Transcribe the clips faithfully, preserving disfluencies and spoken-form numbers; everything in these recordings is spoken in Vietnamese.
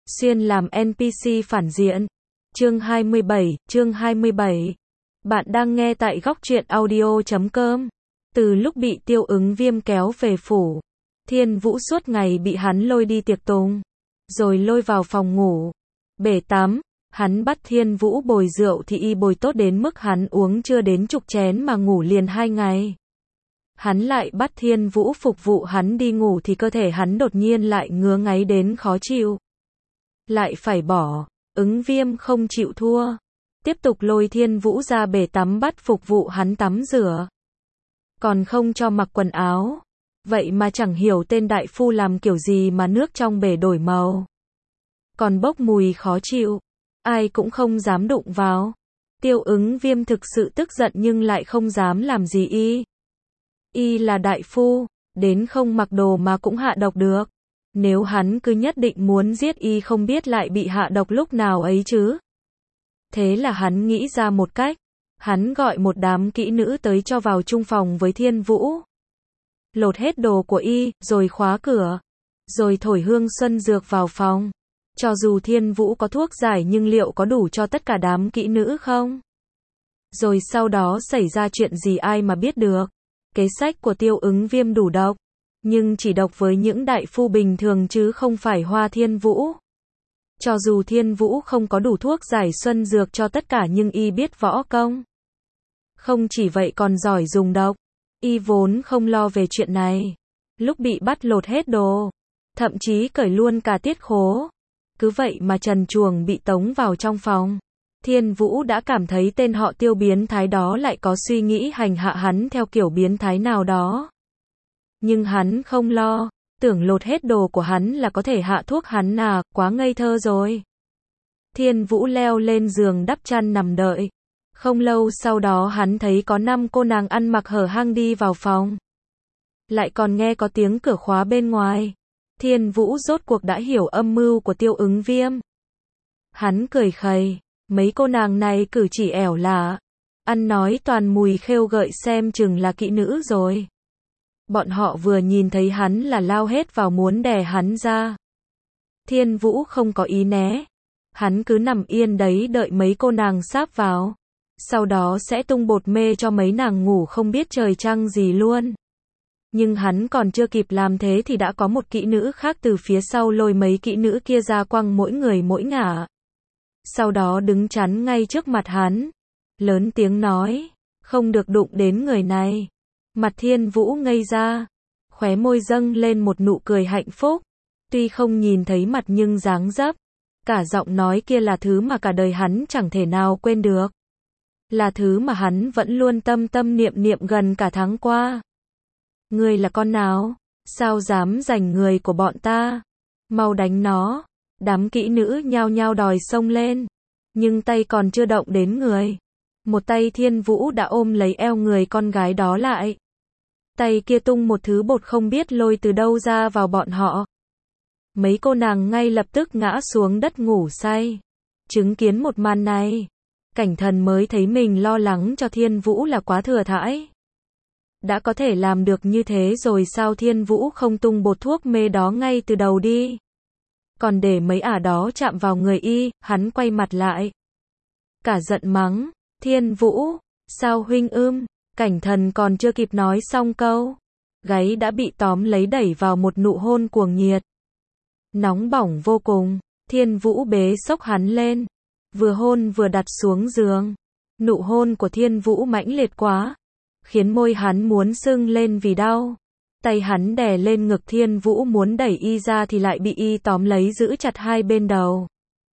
Xuyên làm en pê xê phản diện. Chương hai mươi bảy, chương hai mươi bảy. Bạn đang nghe tại góc truyện audio chấm com. Từ lúc bị Tiêu Ứng Viêm kéo về phủ, Thiên Vũ suốt ngày bị hắn lôi đi tiệc tùng, rồi lôi vào phòng ngủ, bể tắm. Hắn bắt Thiên Vũ bồi rượu thì y bồi tốt đến mức hắn uống chưa đến chục chén mà ngủ liền hai ngày. Hắn lại bắt Thiên Vũ phục vụ hắn đi ngủ thì cơ thể hắn đột nhiên lại ngứa ngáy đến khó chịu. Lại phải bỏ, Ứng Viêm không chịu thua, tiếp tục lôi Thiên Vũ ra bể tắm bắt phục vụ hắn tắm rửa. Còn không cho mặc quần áo. Vậy mà chẳng hiểu tên đại phu làm kiểu gì mà nước trong bể đổi màu, còn bốc mùi khó chịu, ai cũng không dám đụng vào. Tiêu Ứng Viêm thực sự tức giận nhưng lại không dám làm gì y. Y là đại phu, đến không mặc đồ mà cũng hạ độc được. Nếu hắn cứ nhất định muốn giết y không biết lại bị hạ độc lúc nào ấy chứ. Thế là hắn nghĩ ra một cách. Hắn gọi một đám kỹ nữ tới cho vào chung phòng với Thiên Vũ. Lột hết đồ của y, rồi khóa cửa. Rồi thổi hương xuân dược vào phòng. Cho dù Thiên Vũ có thuốc giải nhưng liệu có đủ cho tất cả đám kỹ nữ không? Rồi sau đó xảy ra chuyện gì ai mà biết được. Kế sách của Tiêu Ứng Viêm đủ độc, nhưng chỉ độc với những đại phu bình thường chứ không phải Hoa Thiên Vũ. Cho dù Thiên Vũ không có đủ thuốc giải xuân dược cho tất cả nhưng y biết võ công. Không chỉ vậy còn giỏi dùng độc. Y vốn không lo về chuyện này. Lúc bị bắt lột hết đồ, thậm chí cởi luôn cả tiết khố. Cứ vậy mà trần truồng bị tống vào trong phòng. Thiên Vũ đã cảm thấy tên họ Tiêu biến thái đó lại có suy nghĩ hành hạ hắn theo kiểu biến thái nào đó. Nhưng hắn không lo, tưởng lột hết đồ của hắn là có thể hạ thuốc hắn à, quá ngây thơ rồi. Thiên Vũ leo lên giường đắp chăn nằm đợi. Không lâu sau đó hắn thấy có năm cô nàng ăn mặc hở hang đi vào phòng. Lại còn nghe có tiếng cửa khóa bên ngoài. Thiên Vũ rốt cuộc đã hiểu âm mưu của Tiêu Ứng Viêm. Hắn cười khẩy, mấy cô nàng này cử chỉ ẻo lả, ăn nói toàn mùi khêu gợi xem chừng là kỹ nữ rồi. Bọn họ vừa nhìn thấy hắn là lao hết vào muốn đè hắn ra. Thiên Vũ không có ý né. Hắn cứ nằm yên đấy đợi mấy cô nàng sáp vào. Sau đó sẽ tung bột mê cho mấy nàng ngủ không biết trời trăng gì luôn. Nhưng hắn còn chưa kịp làm thế thì đã có một kỹ nữ khác từ phía sau lôi mấy kỹ nữ kia ra quăng mỗi người mỗi ngả. Sau đó đứng chắn ngay trước mặt hắn. Lớn tiếng nói, không được đụng đến người này. Mặt Thiên Vũ ngây ra. Khóe môi dâng lên một nụ cười hạnh phúc. Tuy không nhìn thấy mặt nhưng dáng dấp. Cả giọng nói kia là thứ mà cả đời hắn chẳng thể nào quên được. Là thứ mà hắn vẫn luôn tâm tâm niệm niệm gần cả tháng qua. Ngươi là con nào? Sao dám giành người của bọn ta? Mau đánh nó. Đám kỹ nữ nhao nhao đòi xông lên. Nhưng tay còn chưa động đến người. Một tay Thiên Vũ đã ôm lấy eo người con gái đó lại. Tay kia tung một thứ bột không biết lôi từ đâu ra vào bọn họ. Mấy cô nàng ngay lập tức ngã xuống đất ngủ say. Chứng kiến một màn này, Cảnh Thần mới thấy mình lo lắng cho Thiên Vũ là quá thừa thãi. Đã có thể làm được như thế rồi sao Thiên Vũ không tung bột thuốc mê đó ngay từ đầu đi. Còn để mấy ả đó chạm vào người y, hắn quay mặt lại. Cả giận mắng, Thiên Vũ, sao huynh ưm, Cảnh Thần còn chưa kịp nói xong câu. Gáy đã bị tóm lấy đẩy vào một nụ hôn cuồng nhiệt. Nóng bỏng vô cùng, Thiên Vũ bế xốc hắn lên. Vừa hôn vừa đặt xuống giường. Nụ hôn của Thiên Vũ mãnh liệt quá, khiến môi hắn muốn sưng lên vì đau. Tay hắn đè lên ngực Thiên Vũ muốn đẩy y ra thì lại bị y tóm lấy giữ chặt hai bên đầu.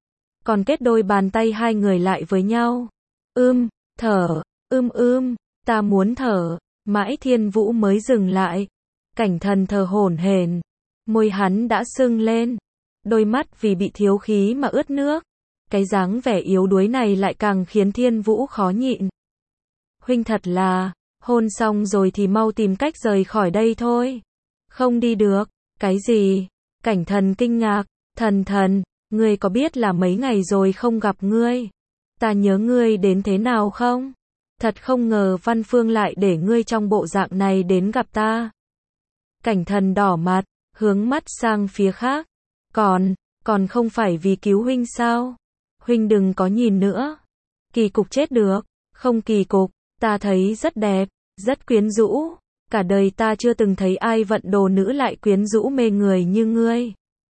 Còn kết đôi bàn tay hai người lại với nhau. Ưm, thở, ưm ưm, ta muốn thở. Mãi Thiên Vũ mới dừng lại. Cảnh Thần thở hổn hển. Môi hắn đã sưng lên. Đôi mắt vì bị thiếu khí mà ướt nước. Cái dáng vẻ yếu đuối này lại càng khiến Thiên Vũ khó nhịn. Huynh thật là, hôn xong rồi thì mau tìm cách rời khỏi đây thôi. Không đi được. Cái gì? Cảnh Thần kinh ngạc. Thần thần, ngươi có biết là mấy ngày rồi không gặp ngươi. Ta nhớ ngươi đến thế nào không? Thật không ngờ Văn Phương lại để ngươi trong bộ dạng này đến gặp ta. Cảnh Thần đỏ mặt, hướng mắt sang phía khác. Còn, Còn không phải vì cứu huynh sao? Huynh đừng có nhìn nữa. Kỳ cục chết được. Không kỳ cục, ta thấy rất đẹp, rất quyến rũ. Cả đời ta chưa từng thấy ai vận đồ nữ lại quyến rũ mê người như ngươi.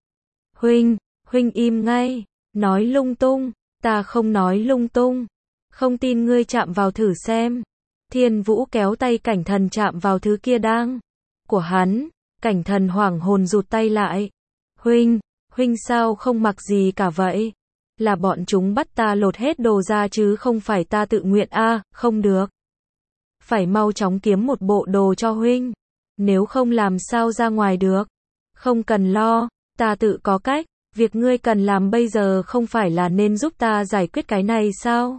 Huynh, huynh im ngay, nói lung tung, ta không nói lung tung. Không tin ngươi chạm vào thử xem. Thiên Vũ kéo tay Cảnh Thần chạm vào thứ kia đang của hắn. Cảnh Thần hoảng hồn rụt tay lại. Huynh, huynh sao không mặc gì cả vậy? Là bọn chúng bắt ta lột hết đồ ra chứ không phải ta tự nguyện a, à, không được. Phải mau chóng kiếm một bộ đồ cho huynh. Nếu không làm sao ra ngoài được. Không cần lo, ta tự có cách. Việc ngươi cần làm bây giờ không phải là nên giúp ta giải quyết cái này sao?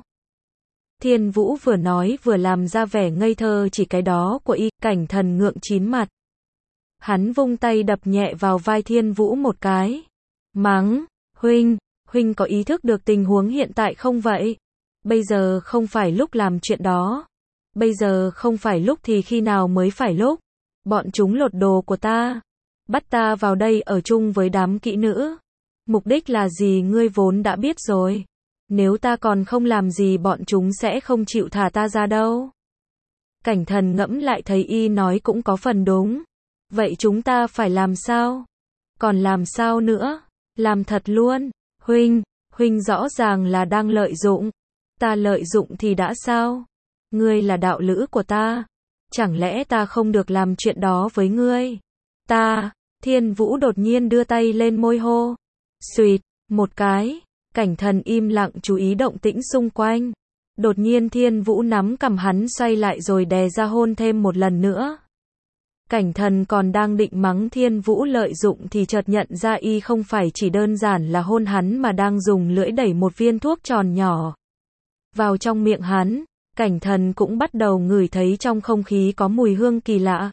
Thiên Vũ vừa nói vừa làm ra vẻ ngây thơ chỉ cái đó của y. Cảnh Thần ngượng chín mặt. Hắn vung tay đập nhẹ vào vai Thiên Vũ một cái. Mắng, huynh, huynh có ý thức được tình huống hiện tại không vậy? Bây giờ không phải lúc làm chuyện đó. Bây giờ không phải lúc thì khi nào mới phải lúc? Bọn chúng lột đồ của ta. Bắt ta vào đây ở chung với đám kỹ nữ. Mục đích là gì ngươi vốn đã biết rồi. Nếu ta còn không làm gì bọn chúng sẽ không chịu thả ta ra đâu. Cảnh Thần ngẫm lại thấy y nói cũng có phần đúng. Vậy chúng ta phải làm sao? Còn làm sao nữa? Làm thật luôn. Huynh, huynh rõ ràng là đang lợi dụng. Ta lợi dụng thì đã sao? Ngươi là đạo lữ của ta. Chẳng lẽ ta không được làm chuyện đó với ngươi? Ta, Thiên Vũ đột nhiên đưa tay lên môi hô. Xuyệt, một cái. Cảnh Thần im lặng chú ý động tĩnh xung quanh. Đột nhiên Thiên Vũ nắm cằm hắn xoay lại rồi đè ra hôn thêm một lần nữa. Cảnh Thần còn đang định mắng Thiên Vũ lợi dụng thì chợt nhận ra y không phải chỉ đơn giản là hôn hắn mà đang dùng lưỡi đẩy một viên thuốc tròn nhỏ vào trong miệng hắn. Cảnh Thần cũng bắt đầu ngửi thấy trong không khí có mùi hương kỳ lạ.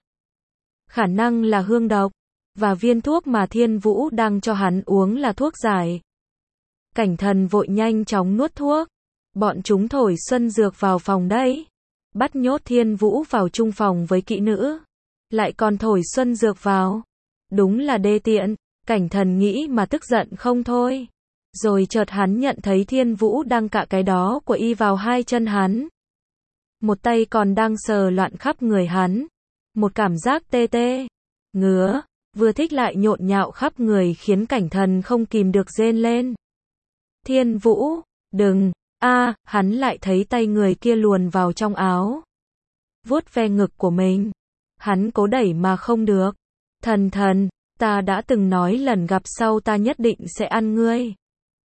Khả năng là hương độc. Và viên thuốc mà Thiên Vũ đang cho hắn uống là thuốc giải. Cảnh Thần vội nhanh chóng nuốt thuốc. Bọn chúng thổi xuân dược vào phòng đấy. Bắt nhốt Thiên Vũ vào chung phòng với kỹ nữ. Lại còn thổi xuân dược vào. Đúng là đê tiện. Cảnh Thần nghĩ mà tức giận không thôi. Rồi chợt hắn nhận thấy Thiên Vũ đang cạ cái đó của y vào hai chân hắn. Một tay còn đang sờ loạn khắp người hắn. Một cảm giác tê tê, ngứa, vừa thích lại nhộn nhạo khắp người khiến Cảnh Thần không kìm được rên lên. Thiên Vũ, đừng, a, hắn lại thấy tay người kia luồn vào trong áo. Vuốt ve ngực của mình. Hắn cố đẩy mà không được. Thần thần, ta đã từng nói lần gặp sau ta nhất định sẽ ăn ngươi.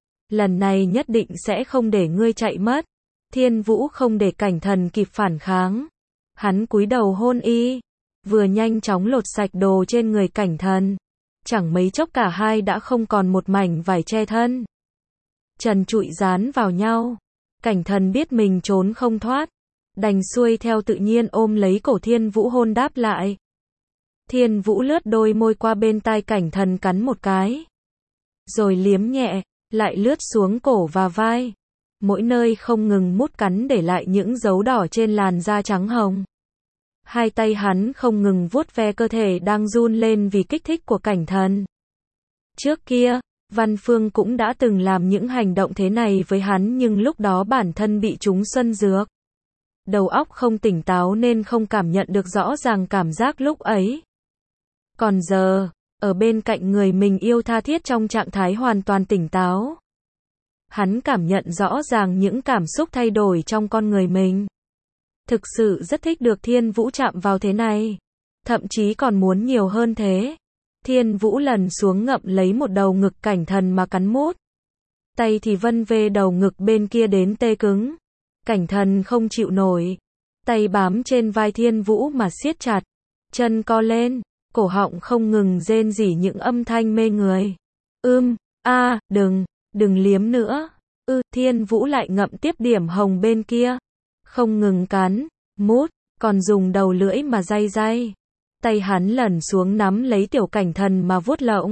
Lần này nhất định sẽ không để ngươi chạy mất. Thiên Vũ không để Cảnh Thần kịp phản kháng. Hắn cúi đầu hôn y. Vừa nhanh chóng lột sạch đồ trên người Cảnh Thần. Chẳng mấy chốc cả hai đã không còn một mảnh vải che thân. Trần trụi dán vào nhau. Cảnh Thần biết mình trốn không thoát. Đành xuôi theo tự nhiên ôm lấy cổ Thiên Vũ hôn đáp lại. Thiên Vũ lướt đôi môi qua bên tai Cảnh Thần cắn một cái. Rồi liếm nhẹ, lại lướt xuống cổ và vai. Mỗi nơi không ngừng mút cắn để lại những dấu đỏ trên làn da trắng hồng. Hai tay hắn không ngừng vuốt ve cơ thể đang run lên vì kích thích của Cảnh Thần. Trước kia, Văn Phương cũng đã từng làm những hành động thế này với hắn nhưng lúc đó bản thân bị trúng xuân dược. Đầu óc không tỉnh táo nên không cảm nhận được rõ ràng cảm giác lúc ấy. Còn giờ, ở bên cạnh người mình yêu tha thiết trong trạng thái hoàn toàn tỉnh táo. Hắn cảm nhận rõ ràng những cảm xúc thay đổi trong con người mình. Thực sự rất thích được Thiên Vũ chạm vào thế này. Thậm chí còn muốn nhiều hơn thế. Thiên Vũ lần xuống ngậm lấy một đầu ngực Cảnh Thần mà cắn mút. Tay thì vân về đầu ngực bên kia đến tê cứng. Cảnh Thần không chịu nổi. Tay bám trên vai Thiên Vũ mà siết chặt. Chân co lên. Cổ họng không ngừng rên rỉ những âm thanh mê người. Ưm, a, đừng, đừng liếm nữa. Ư, Thiên Vũ lại ngậm tiếp điểm hồng bên kia. Không ngừng cắn, mút, còn dùng đầu lưỡi mà day day. Tay hắn lần xuống nắm lấy tiểu Cảnh Thần mà vuốt lộng.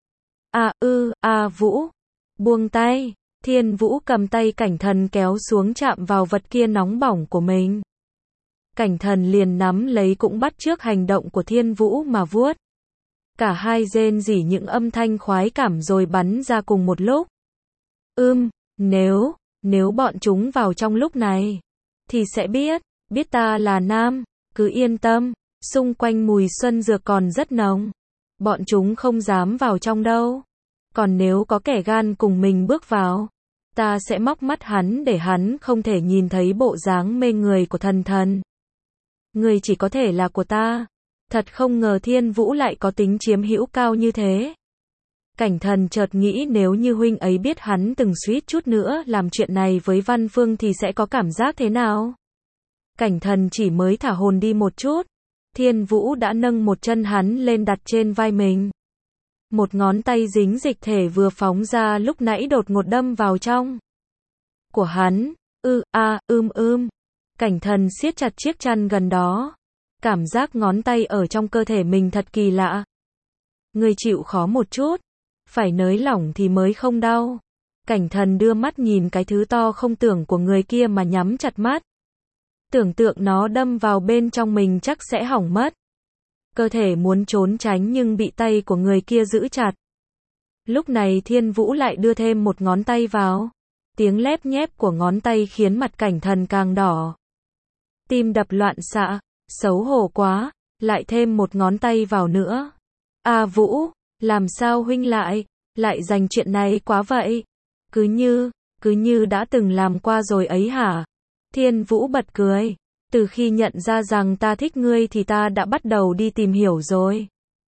A ư, a Vũ. Buông tay. Thiên Vũ cầm tay Cảnh Thần kéo xuống chạm vào vật kia nóng bỏng của mình. Cảnh Thần liền nắm lấy cũng bắt chước hành động của Thiên Vũ mà vuốt. Cả hai rên rỉ những âm thanh khoái cảm rồi bắn ra cùng một lúc. Ưm, nếu, nếu bọn chúng vào trong lúc này, thì sẽ biết, biết ta là nam, cứ yên tâm, xung quanh mùi xuân dược còn rất nồng. Bọn chúng không dám vào trong đâu. Còn nếu có kẻ gan cùng mình bước vào, ta sẽ móc mắt hắn để hắn không thể nhìn thấy bộ dáng mê người của thần thần. Người chỉ có thể là của ta. Thật không ngờ Thiên Vũ lại có tính chiếm hữu cao như thế. Cảnh Thần chợt nghĩ nếu như huynh ấy biết hắn từng suýt chút nữa làm chuyện này với Văn Phương thì sẽ có cảm giác thế nào? Cảnh Thần chỉ mới thả hồn đi một chút, Thiên Vũ đã nâng một chân hắn lên đặt trên vai mình. Một ngón tay dính dịch thể vừa phóng ra lúc nãy đột ngột đâm vào trong của hắn. Ư, a, ưm ưm. Cảnh Thần siết chặt chiếc chăn gần đó. Cảm giác ngón tay ở trong cơ thể mình thật kỳ lạ. Người chịu khó một chút, phải nới lỏng thì mới không đau. Cảnh Thần đưa mắt nhìn cái thứ to không tưởng của người kia mà nhắm chặt mắt. Tưởng tượng nó đâm vào bên trong mình chắc sẽ hỏng mất. Cơ thể muốn trốn tránh nhưng bị tay của người kia giữ chặt. Lúc này Thiên Vũ lại đưa thêm một ngón tay vào. Tiếng lép nhép của ngón tay khiến mặt Cảnh Thần càng đỏ. Tim đập loạn xạ, xấu hổ quá, lại thêm một ngón tay vào nữa. A Vũ, làm sao huynh lại, lại dành chuyện này quá vậy? Cứ như, cứ như đã từng làm qua rồi ấy hả? Thiên Vũ bật cười. Từ khi nhận ra rằng ta thích ngươi thì ta đã bắt đầu đi tìm hiểu rồi.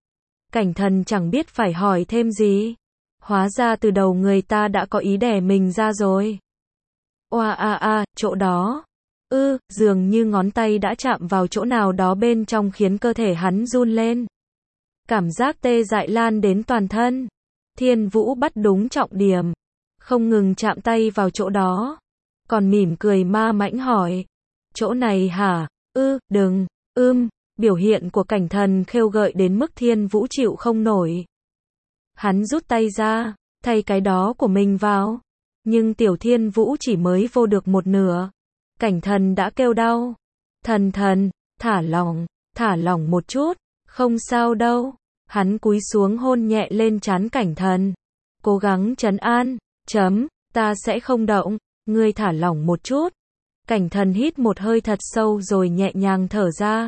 Cảnh Thần chẳng biết phải hỏi thêm gì. Hóa ra từ đầu người ta đã có ý đẻ mình ra rồi. Oa a a, chỗ đó. Ư, dường như ngón tay đã chạm vào chỗ nào đó bên trong khiến cơ thể hắn run lên. Cảm giác tê dại lan đến toàn thân. Thiên Vũ bắt đúng trọng điểm. Không ngừng chạm tay vào chỗ đó. Còn mỉm cười ma mãnh hỏi. Chỗ này hả? Ư, đừng, ưm, biểu hiện của Cảnh Thần khêu gợi đến mức Thiên Vũ chịu không nổi. Hắn rút tay ra, thay cái đó của mình vào. Nhưng tiểu Thiên Vũ chỉ mới vô được một nửa. Cảnh Thần đã kêu đau. Thần thần, thả lỏng, thả lỏng một chút, không sao đâu. Hắn cúi xuống hôn nhẹ lên trán Cảnh Thần. Cố gắng trấn an, chấm, ta sẽ không động, ngươi thả lỏng một chút. Cảnh Thần hít một hơi thật sâu rồi nhẹ nhàng thở ra.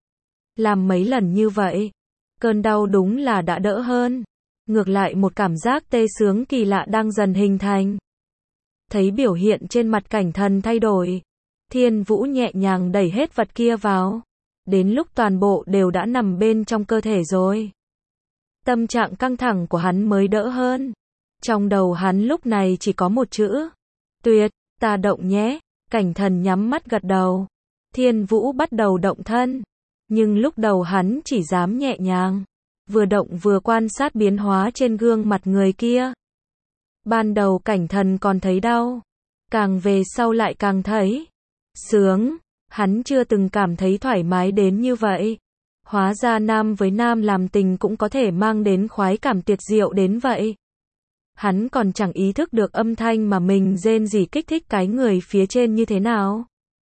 Làm mấy lần như vậy, cơn đau đúng là đã đỡ hơn. Ngược lại một cảm giác tê sướng kỳ lạ đang dần hình thành. Thấy biểu hiện trên mặt Cảnh Thần thay đổi, Thiên Vũ nhẹ nhàng đẩy hết vật kia vào. Đến lúc toàn bộ đều đã nằm bên trong cơ thể rồi. Tâm trạng căng thẳng của hắn mới đỡ hơn. Trong đầu hắn lúc này chỉ có một chữ. Tuyệt, ta động nhé. Cảnh Thần nhắm mắt gật đầu. Thiên Vũ bắt đầu động thân. Nhưng lúc đầu hắn chỉ dám nhẹ nhàng. Vừa động vừa quan sát biến hóa trên gương mặt người kia. Ban đầu Cảnh Thần còn thấy đau. Càng về sau lại càng thấy sướng. Hắn chưa từng cảm thấy thoải mái đến như vậy. Hóa ra nam với nam làm tình cũng có thể mang đến khoái cảm tuyệt diệu đến vậy. Hắn còn chẳng ý thức được âm thanh mà mình rên rỉ kích thích cái người phía trên như thế nào.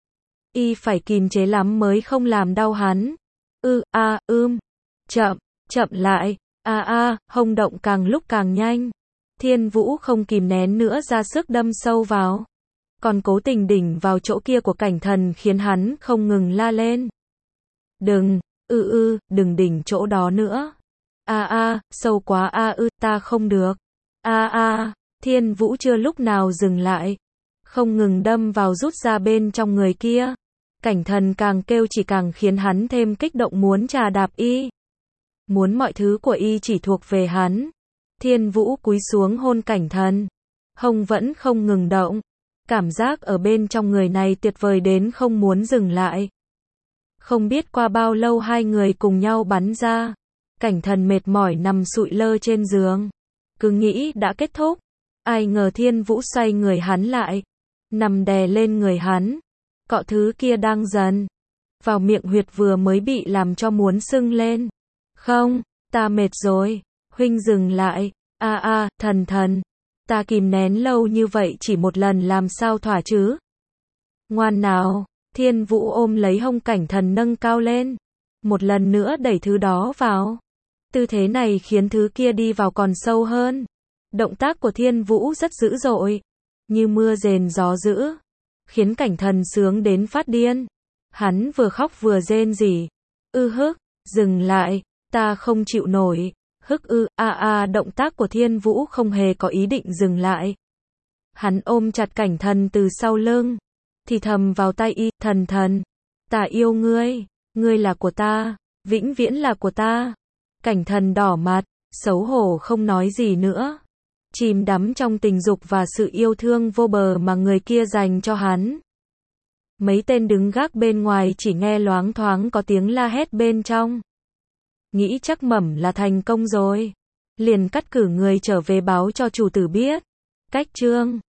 Y phải kìm chế lắm mới không làm đau hắn. Ư, a, ưm. Chậm, chậm lại. A a, hông động càng lúc càng nhanh. Thiên Vũ không kìm nén nữa ra sức đâm sâu vào. Còn cố tình đỉnh vào chỗ kia của Cảnh Thần khiến hắn không ngừng la lên. Đừng, ư ư, đừng đỉnh chỗ đó nữa. A a, sâu quá a ư, ta không được. A a, Thiên Vũ chưa lúc nào dừng lại. Không ngừng đâm vào rút ra bên trong người kia. Cảnh Thần càng kêu chỉ càng khiến hắn thêm kích động muốn trà đạp y. Muốn mọi thứ của y chỉ thuộc về hắn. Thiên Vũ cúi xuống hôn Cảnh Thần. Hông vẫn không ngừng động. Cảm giác ở bên trong người này tuyệt vời đến không muốn dừng lại. Không biết qua bao lâu hai người cùng nhau bắn ra. Cảnh Thần mệt mỏi nằm sụi lơ trên giường. Cứ nghĩ đã kết thúc. Ai ngờ Thiên Vũ xoay người hắn lại. Nằm đè lên người hắn. Cọ thứ kia đang dần vào miệng huyệt vừa mới bị làm cho muốn sưng lên. Không, ta mệt rồi. Huynh dừng lại. A a, thần thần. Ta kìm nén lâu như vậy chỉ một lần làm sao thỏa chứ? Ngoan nào. Thiên Vũ ôm lấy hông Cảnh Thần nâng cao lên. Một lần nữa đẩy thứ đó vào. Tư thế này khiến thứ kia đi vào còn sâu hơn. Động tác của Thiên Vũ rất dữ dội, như mưa rền gió dữ, khiến Cảnh Thần sướng đến phát điên. Hắn vừa khóc vừa rên rỉ. Ư hức, dừng lại, ta không chịu nổi. Hức ư, a a động tác của Thiên Vũ không hề có ý định dừng lại. Hắn ôm chặt Cảnh Thần từ sau lưng, thì thầm vào tai y, thần thần, ta yêu ngươi, ngươi là của ta, vĩnh viễn là của ta. Cảnh Thần đỏ mặt, xấu hổ không nói gì nữa, chìm đắm trong tình dục và sự yêu thương vô bờ mà người kia dành cho hắn. Mấy tên đứng gác bên ngoài chỉ nghe loáng thoáng có tiếng la hét bên trong. Nghĩ chắc Mẩm là thành công rồi, liền cắt cử người trở về báo cho chủ tử biết. Cách chương